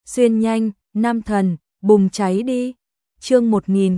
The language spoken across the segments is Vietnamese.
xuyên nhanh, nam thần, bùng cháy đi. Chương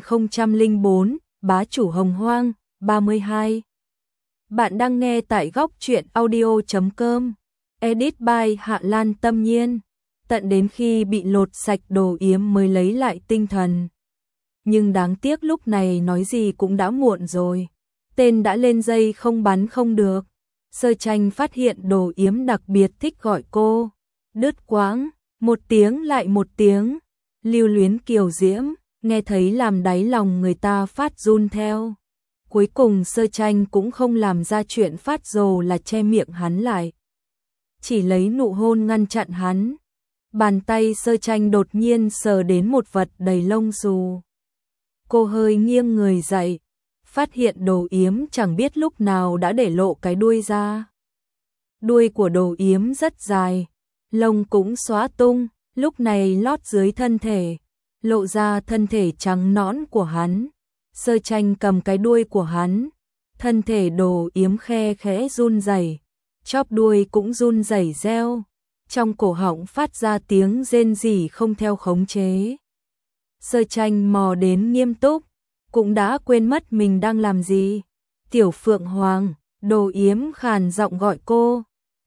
1004, bá chủ Hồng Hoang, 32. Bạn đang nghe tại góc truyện audio.com. Edit by Hạ Lan Tâm Nhiên. Tận đến khi bị lột sạch Đồ Yếm mới lấy lại tinh thần. Nhưng đáng tiếc lúc này nói gì cũng đã muộn rồi. Tên đã lên dây không bắn không được. Sơ Tranh phát hiện Đồ Yếm đặc biệt thích gọi cô. Đứt quãng, một tiếng lại một tiếng. Lưu luyến kiều diễm, nghe thấy làm đáy lòng người ta phát run theo. Cuối cùng Sơ Tranh cũng không làm ra chuyện phát rồ là che miệng hắn lại. Chỉ lấy nụ hôn ngăn chặn hắn. Bàn tay Sơ Tranh đột nhiên sờ đến một vật đầy lông xù. Cô hơi nghiêng người dậy, phát hiện Đồ Yếm chẳng biết lúc nào đã để lộ cái đuôi ra. Đuôi của Đồ Yếm rất dài, lông cũng xóa tung, lúc này lót dưới thân thể, lộ ra thân thể trắng nõn của hắn. Sơ Tranh cầm cái đuôi của hắn, thân thể Đồ Yếm khe khẽ run rẩy, chóp đuôi cũng run rẩy reo, trong cổ họng phát ra tiếng rên rỉ không theo khống chế. Sơ Tranh mò đến nghiêm túc, cũng đã quên mất mình đang làm gì. Tiểu Phượng Hoàng, Đồ Yếm khàn giọng gọi cô.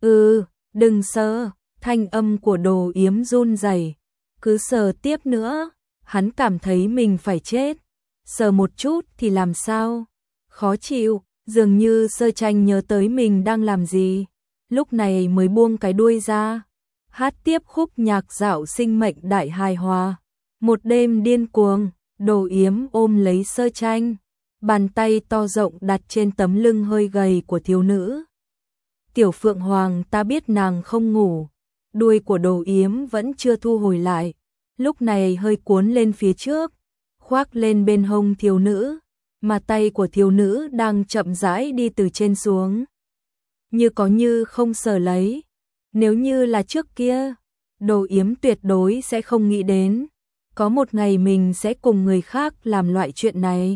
Đừng sờ. Thanh âm của Đồ Yếm run rẩy. Cứ sờ tiếp nữa, hắn cảm thấy mình phải chết. Sờ một chút thì làm sao? Khó chịu, dường như Sơ Tranh nhớ tới mình đang làm gì. Lúc này mới buông cái đuôi ra. Hát tiếp khúc nhạc dạo sinh mệnh đại hài hòa. Một đêm điên cuồng, Đồ Yếm ôm lấy Sơ Tranh, bàn tay to rộng đặt trên tấm lưng hơi gầy của thiếu nữ. Tiểu Phượng Hoàng, ta biết nàng không ngủ. Đuôi của Đồ Yếm vẫn chưa thu hồi lại, lúc này hơi cuốn lên phía trước, khoác lên bên hông thiếu nữ, mà tay của thiếu nữ đang chậm rãi đi từ trên xuống. Như có như không sờ lấy. Nếu như là trước kia, Đồ Yếm tuyệt đối sẽ không nghĩ đến. Có một ngày mình sẽ cùng người khác làm loại chuyện này.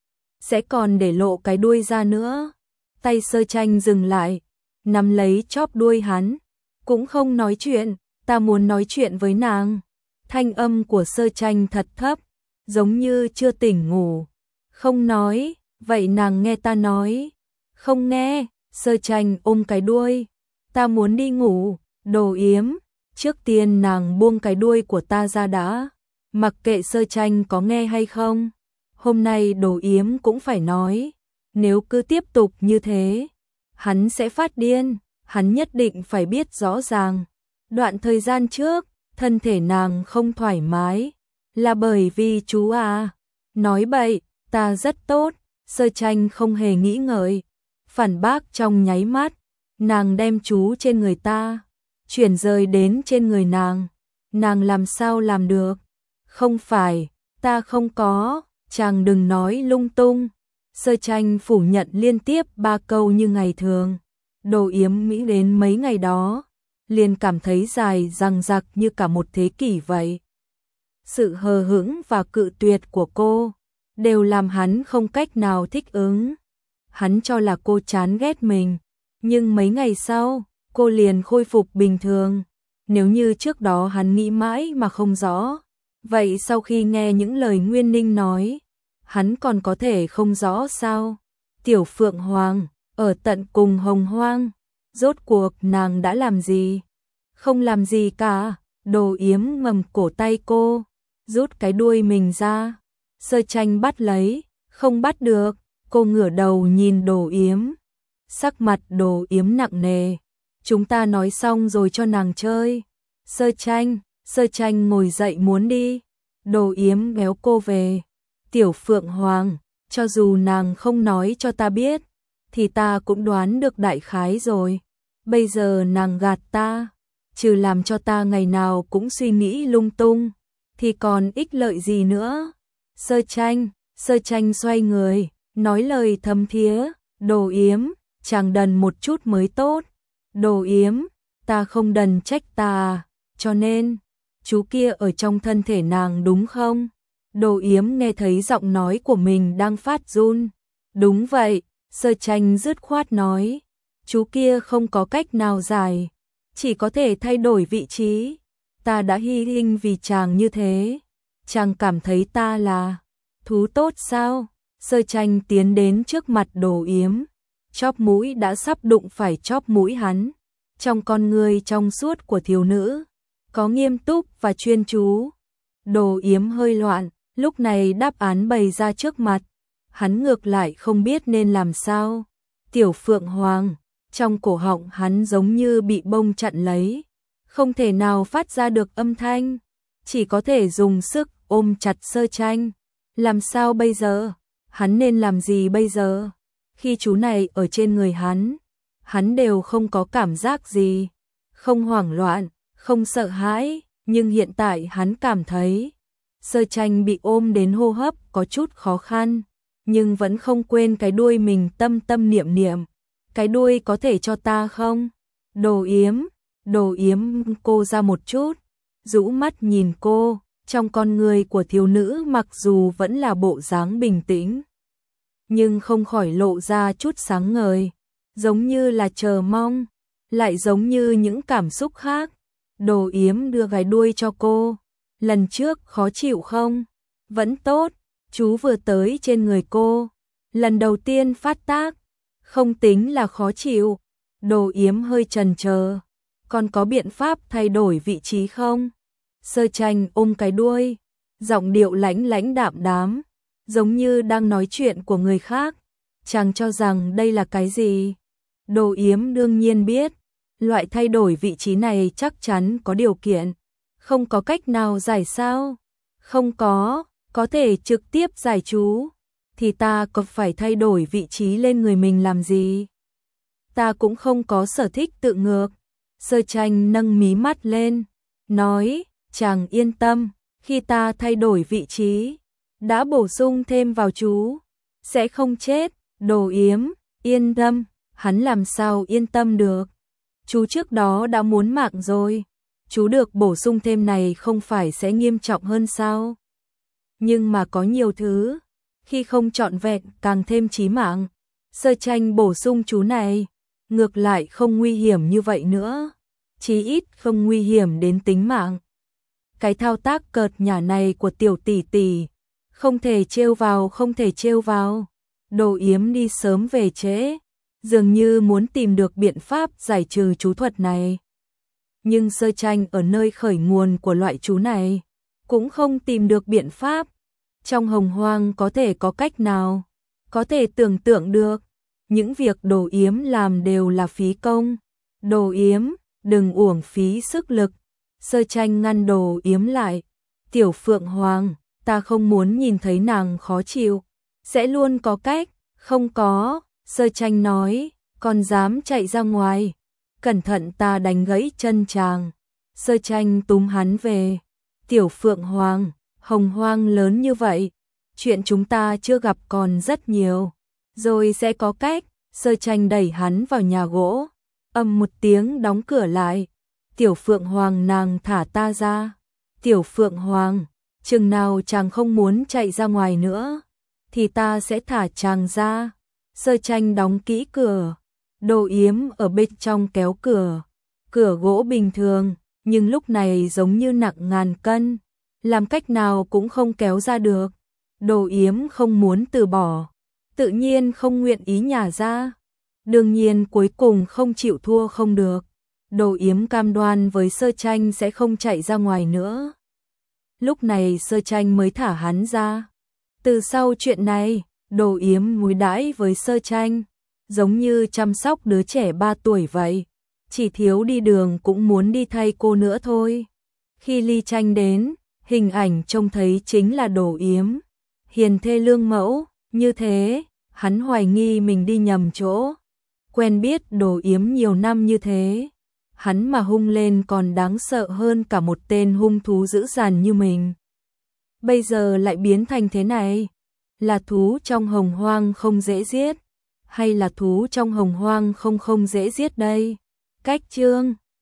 Sẽ còn để lộ cái đuôi ra nữa. Tay Sơ Tranh dừng lại, nắm lấy chóp đuôi hắn. Cũng không nói chuyện, ta muốn nói chuyện với nàng. Thanh âm của Sơ Tranh thật thấp, giống như chưa tỉnh ngủ. Không nói, vậy nàng nghe ta nói. Không nghe, Sơ Tranh ôm cái đuôi. Ta muốn đi ngủ, Đồ Yếm. Trước tiên nàng buông cái đuôi của ta ra đã. Mặc kệ Sơ Tranh có nghe hay không, hôm nay Đồ Yếm cũng phải nói. Nếu cứ tiếp tục như thế, hắn sẽ phát điên. Hắn nhất định phải biết rõ ràng. Đoạn thời gian trước, thân thể nàng không thoải mái, là bởi vì chú à. Nói bậy, ta rất tốt. Sơ Tranh không hề nghĩ ngợi, phản bác trong nháy mắt. Nàng đem chú trên người ta chuyển rời đến trên người nàng. Nàng làm sao làm được? Không phải, ta không có, chàng đừng nói lung tung. Sơ Tranh phủ nhận liên tiếp 3 câu như ngày thường. Đồ Yếm nghĩ đến mấy ngày đó, liền cảm thấy dài dằng dặc như cả một thế kỷ vậy. Sự hờ hững và cự tuyệt của cô đều làm hắn không cách nào thích ứng. Hắn cho là cô chán ghét mình, nhưng mấy ngày sau, cô liền khôi phục bình thường. Nếu như trước đó hắn nghĩ mãi mà không rõ, vậy sau khi nghe những lời Nguyên Ninh nói, hắn còn có thể không rõ sao? Tiểu Phượng Hoàng, ở tận cùng Hồng Hoang, rốt cuộc nàng đã làm gì? Không làm gì cả. Đồ Yếm ngầm cổ tay cô, rút cái đuôi mình ra. Sơ Tranh bắt lấy, không bắt được. Cô ngửa đầu nhìn Đồ Yếm. Sắc mặt Đồ Yếm nặng nề. Chúng ta nói xong rồi cho nàng chơi. Sơ Tranh ngồi dậy muốn đi. Đồ Yếm béo cô về. Tiểu Phượng Hoàng, cho dù nàng không nói cho ta biết, thì ta cũng đoán được đại khái rồi. Bây giờ nàng gạt ta, trừ làm cho ta ngày nào cũng suy nghĩ lung tung, thì còn ích lợi gì nữa? Sơ Tranh xoay người, nói lời thâm thía. Đồ Yếm, chàng đần một chút mới tốt. Đồ Yếm, ta không đần trách ta, cho nên chú kia ở trong thân thể nàng đúng không? Đồ Yếm nghe thấy giọng nói của mình đang phát run. Đúng vậy, Sơ Tranh dứt khoát nói. Chú kia không có cách nào giải, chỉ có thể thay đổi vị trí. ta đã hy sinh vì chàng như thế, chàng cảm thấy ta là thú tốt sao? Sơ Tranh tiến đến trước mặt Đồ Yếm, chóp mũi đã sắp đụng phải chóp mũi hắn. Trong con người trong suốt của thiếu nữ, có nghiêm túc và chuyên chú. Đồ Yếm hơi loạn, lúc này đáp án bày ra trước mặt, hắn ngược lại không biết nên làm sao. Tiểu Phượng Hoàng, trong cổ họng hắn giống như bị bông chặn lấy, không thể nào phát ra được âm thanh, chỉ có thể dùng sức ôm chặt Sơ Tranh. Làm sao bây giờ? Hắn nên làm gì bây giờ? Khi chú này ở trên người hắn đều không có cảm giác gì, không hoảng loạn, không sợ hãi, nhưng hiện tại hắn cảm thấy Sơ Tranh bị ôm đến hô hấp có chút khó khăn, nhưng vẫn không quên cái đuôi mình tâm tâm niệm niệm. Cái đuôi có thể cho ta không? Đồ Yếm cô ra một chút, rũ mắt nhìn cô, trong con người của thiếu nữ mặc dù vẫn là bộ dáng bình tĩnh, nhưng không khỏi lộ ra chút sáng ngời, giống như là chờ mong, lại giống như những cảm xúc khác. Đồ Yếm đưa cái đuôi cho cô. Lần trước khó chịu không? Vẫn tốt, chú vừa tới trên người cô, lần đầu tiên phát tác, không tính là khó chịu. Đồ Yếm hơi chần chờ, còn có biện pháp thay đổi vị trí không? Sơ Tranh ôm cái đuôi, giọng điệu lãnh lãnh đạm đám, giống như đang nói chuyện của người khác. Chàng cho rằng đây là cái gì? Đồ Yếm đương nhiên biết, loại thay đổi vị trí này chắc chắn có điều kiện, không có cách nào giải sao? Không có thể trực tiếp giải chú, thì ta có phải thay đổi vị trí lên người mình làm gì? Ta cũng không có sở thích tự ngược. Sơ Tranh nâng mí mắt lên, nói, chàng yên tâm, khi ta thay đổi vị trí, đã bổ sung thêm vào chú, sẽ không chết. Đồ Yếm, yên tâm, hắn làm sao yên tâm được? Chú trước đó đã muốn mạng rồi, chú được bổ sung thêm này không phải sẽ nghiêm trọng hơn sao? Nhưng mà có nhiều thứ, khi không trọn vẹn càng thêm chí mạng. Sơ Tranh bổ sung chú này, ngược lại không nguy hiểm như vậy nữa, chí ít không nguy hiểm đến tính mạng. Cái thao tác cợt nhả này của tiểu tỷ tỷ, không thể trêu vào, không thể trêu vào. Đồ Yếm đi sớm về trễ, dường như muốn tìm được biện pháp giải trừ chú thuật này. Nhưng Sơ Tranh ở nơi khởi nguồn của loại chú này, cũng không tìm được biện pháp. Trong Hồng Hoang có thể có cách nào? Có thể tưởng tượng được, những việc Đồ Yếm làm đều là phí công. Đồ Yếm, đừng uổng phí sức lực. Sơ Tranh ngăn Đồ Yếm lại. Tiểu Phượng Hoàng, ta không muốn nhìn thấy nàng khó chịu, sẽ luôn có cách. Không có, Sơ Tranh nói, còn dám chạy ra ngoài, cẩn thận ta đánh gãy chân chàng. Sơ Tranh túm hắn về. Tiểu Phượng Hoàng, Hồng Hoang lớn như vậy, chuyện chúng ta chưa gặp còn rất nhiều, rồi sẽ có cách. Sơ Tranh đẩy hắn vào nhà gỗ, ầm một tiếng đóng cửa lại. Tiểu Phượng Hoàng, nàng thả ta ra. Tiểu Phượng Hoàng, chừng nào chàng không muốn chạy ra ngoài nữa, thì ta sẽ thả chàng ra. Sơ Tranh đóng kỹ cửa. Đồ Yếm ở bên trong kéo cửa. Cửa gỗ bình thường, nhưng lúc này giống như nặng ngàn cân, làm cách nào cũng không kéo ra được. Đồ Yếm không muốn từ bỏ, tự nhiên không nguyện ý nhả ra. Đương nhiên cuối cùng không chịu thua không được. Đồ Yếm cam đoan với Sơ Tranh sẽ không chạy ra ngoài nữa. Lúc này Sơ Tranh mới thả hắn ra. Từ sau chuyện này, Đồ Yếm ngúi đãi với Sơ Tranh, giống như chăm sóc đứa trẻ 3 tuổi vậy. Chỉ thiếu đi đường cũng muốn đi thay cô nữa thôi. Khi Ly Tranh đến, hình ảnh trông thấy chính là Đồ Yếm, hiền thê lương mẫu, như thế, hắn hoài nghi mình đi nhầm chỗ. Quen biết Đồ Yếm nhiều năm như thế, hắn mà hung lên còn đáng sợ hơn cả một tên hung thú dữ dằn như mình. Bây giờ lại biến thành thế này, là thú trong Hồng Hoang không dễ giết, hay là thú trong Hồng Hoang không dễ giết đây? Cách chương